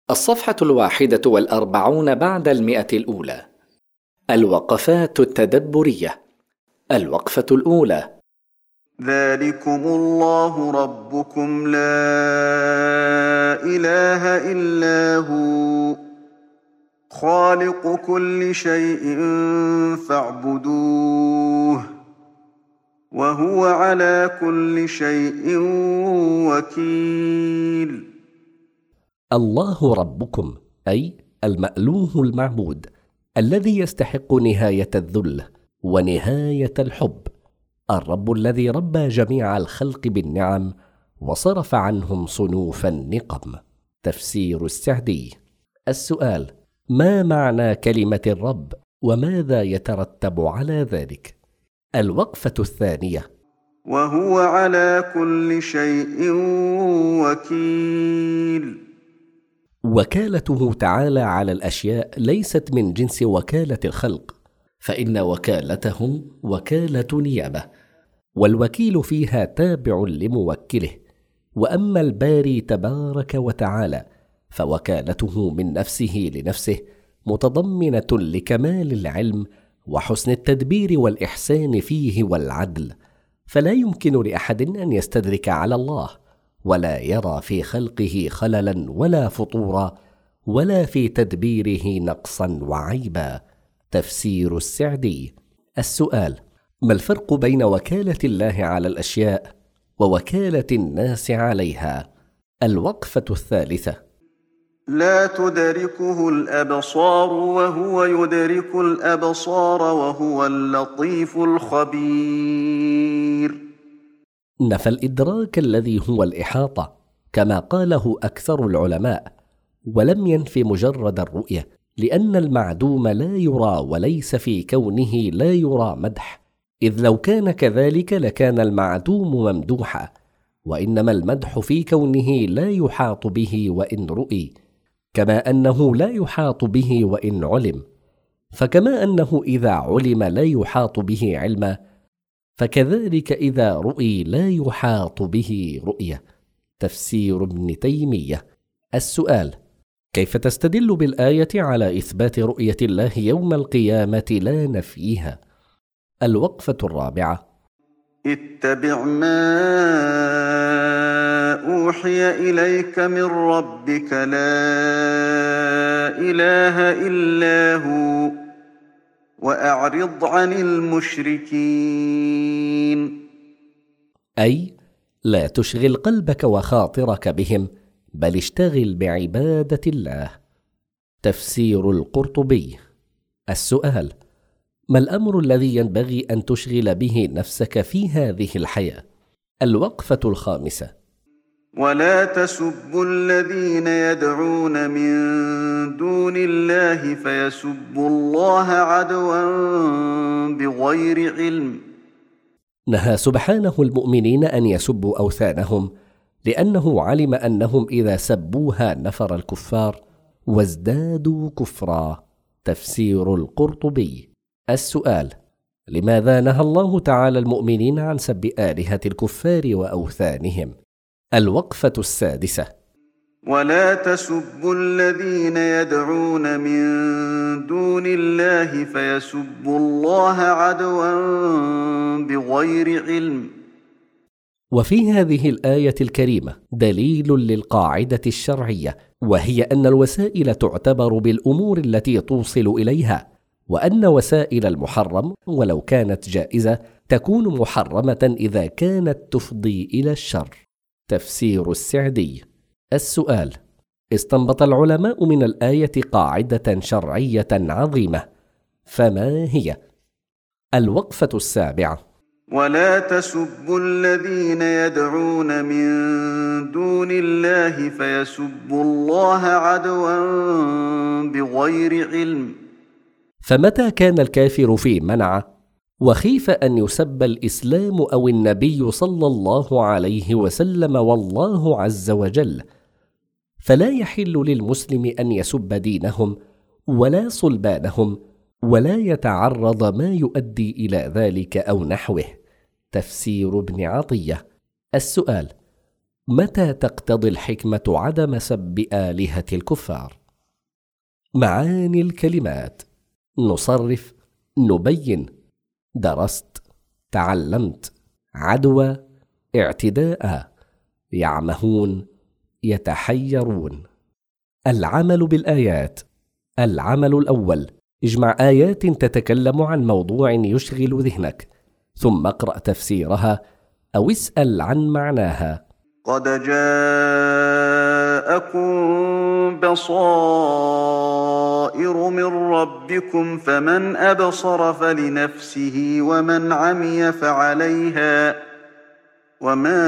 الصفحة 41 بعد 100 الأولى. الوقفات التدبرية. الوقفة الأولى: ذلكم الله ربكم لا إله إلا هو خالق كل شيء فاعبدوه وهو على كل شيء وكيل. الله ربكم أي المألوه المعبود الذي يستحق نهاية الذل ونهاية الحب، الرب الذي ربى جميع الخلق بالنعم وصرف عنهم صنوف النقم. تفسير السعدي. السؤال: ما معنى كلمة الرب وماذا يترتب على ذلك؟ الوقفة الثانية: وهو على كل شيء وكيل. وكالته تعالى على الأشياء ليست من جنس وكالة الخلق، فإن وكالتهم وكالة نيابة، والوكيل فيها تابع لموكله. وأما الباري تبارك وتعالى فوكالته من نفسه لنفسه متضمنة لكمال العلم وحسن التدبير والإحسان فيه والعدل، فلا يمكن لأحد أن يستدرك على الله ولا يرى في خلقه خللا ولا فطورا ولا في تدبيره نقصا وعيبا. تفسير السعدي. السؤال: ما الفرق بين وكالة الله على الأشياء ووكالة الناس عليها؟ الوقفة الثالثة: لا تدركه الأبصار وهو يدرك الأبصار وهو اللطيف الخبير. نفى الإدراك الذي هو الإحاطة كما قاله أكثر العلماء، ولم ينف مجرد الرؤية، لأن المعدوم لا يرى وليس في كونه لا يرى مدح، إذ لو كان كذلك لكان المعدوم ممدوحا، وإنما المدح في كونه لا يحاط به وإن رؤي، كما أنه لا يحاط به وإن علم، فكما أنه إذا علم لا يحاط به علما، فكذلك إذا رؤي لا يحاط به رؤية. تفسير ابن تيمية. السؤال: كيف تستدل بالآية على إثبات رؤية الله يوم القيامة لا نفيها؟ الوقفة الرابعة: اتبع ما أوحي إليك من ربك لا إله إلا هو وأعرض عن المشركين. أي لا تشغل قلبك وخاطرك بهم، بل اشتغل بعبادة الله. تفسير القرطبي. السؤال: ما الأمر الذي ينبغي أن تشغل به نفسك في هذه الحياة؟ الوقفة الخامسة: ولا تسبوا الذين يدعون من دون الله فيسبوا الله عدوا بغير علم. نهى سبحانه المؤمنين أن يسبوا أوثانهم، لأنه علم أنهم إذا سبوها نفر الكفار وازدادوا كفرا. تفسير القرطبي. السؤال: لماذا نهى الله تعالى المؤمنين عن سب آلهة الكفار وأوثانهم؟ الوقفة السادسة: ولا تسبوا الذين يدعون من دون الله فيسبوا الله عدوا بغير علم. وفي هذه الآية الكريمة دليل للقاعدة الشرعية، وهي أن الوسائل تعتبر بالأمور التي توصل إليها، وأن وسائل المحرم ولو كانت جائزة تكون محرمة إذا كانت تفضي إلى الشر. تفسير السعدي. السؤال: استنبط العلماء من الآية قاعدة شرعية عظيمة، فما هي؟ الوقفة السابعة: ولا تسبوا الذين يدعون من دون الله فيسبوا الله عدوا بغير علم. فمتى كان الكافر في منعه وخيف أن يسب الإسلام أو النبي صلى الله عليه وسلم والله عز وجل، فلا يحل للمسلم أن يسب دينهم ولا صلبانهم ولا يتعرض ما يؤدي إلى ذلك أو نحوه. تفسير ابن عطية. السؤال: متى تقتضي الحكمة عدم سب آلهة الكفار؟ معاني الكلمات: نصرف، نبين، درست، تعلمت، عدوى، اعتداء، يعمهون، يتحيرون. العمل بالآيات. العمل الأول: اجمع آيات تتكلم عن موضوع يشغل ذهنك، ثم اقرأ تفسيرها أو اسأل عن معناها. قد جاءكم بصائر من ربكم فمن أبصر فلنفسه ومن عمي فعليها وما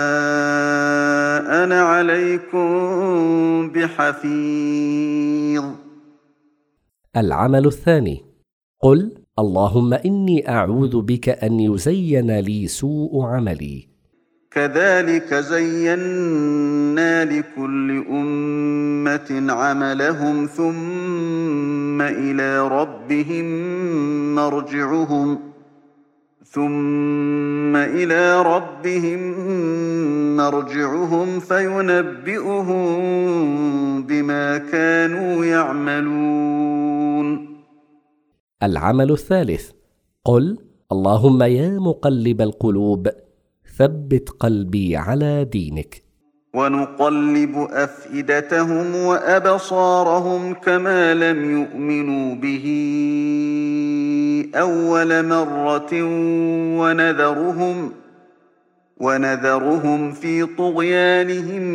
أنا عليكم بحفيظ. العمل الثاني: قل اللهم إني أعوذ بك أن يزين لي سوء عملي. كذلك زينا لكل أمة عملهم ثم إلى ربهم مرجعهم فينبئهم بما كانوا يعملون. العمل الثالث: قل اللهم يا مقلب القلوب ثبت قلبي على دينك. ونقلب أفئدتهم وأبصارهم كما لم يؤمنوا به أول مرة ونذرهم في طغيانهم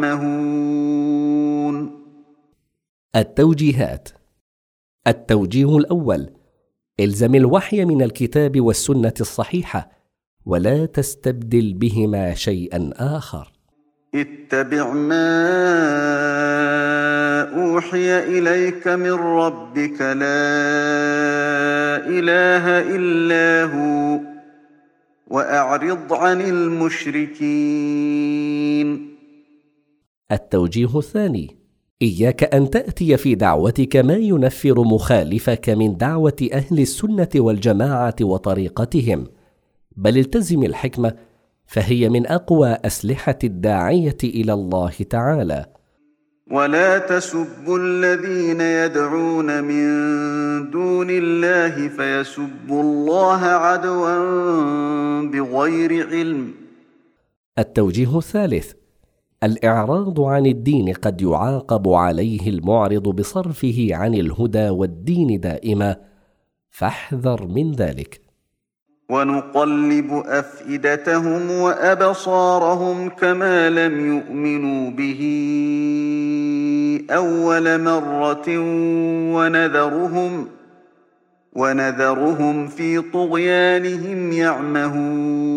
يعمهون. التوجيهات. التوجيه الأول: الزم الوحي من الكتاب والسنة الصحيحة ولا تستبدل بهما شيئا آخر. اتبع ما أوحي إليك من ربك لا إله إلا هو وأعرض عن المشركين. التوجيه الثاني: إياك أن تأتي في دعوتك ما ينفر مخالفك من دعوة أهل السنة والجماعة وطريقتهم، بل التزم الحكمة فهي من أقوى أسلحة الداعية إلى الله تعالى. ولا تسبوا الذين يدعون من دون الله فيسبوا الله عدوا بغير علم. التوجيه الثالث: الإعراض عن الدين قد يعاقب عليه المعرض بصرفه عن الهدى والدين دائما، فاحذر من ذلك. ونقلب أفئدتهم وأبصارهم كما لم يؤمنوا به أول مرة ونذرهم في طغيانهم يعمهون.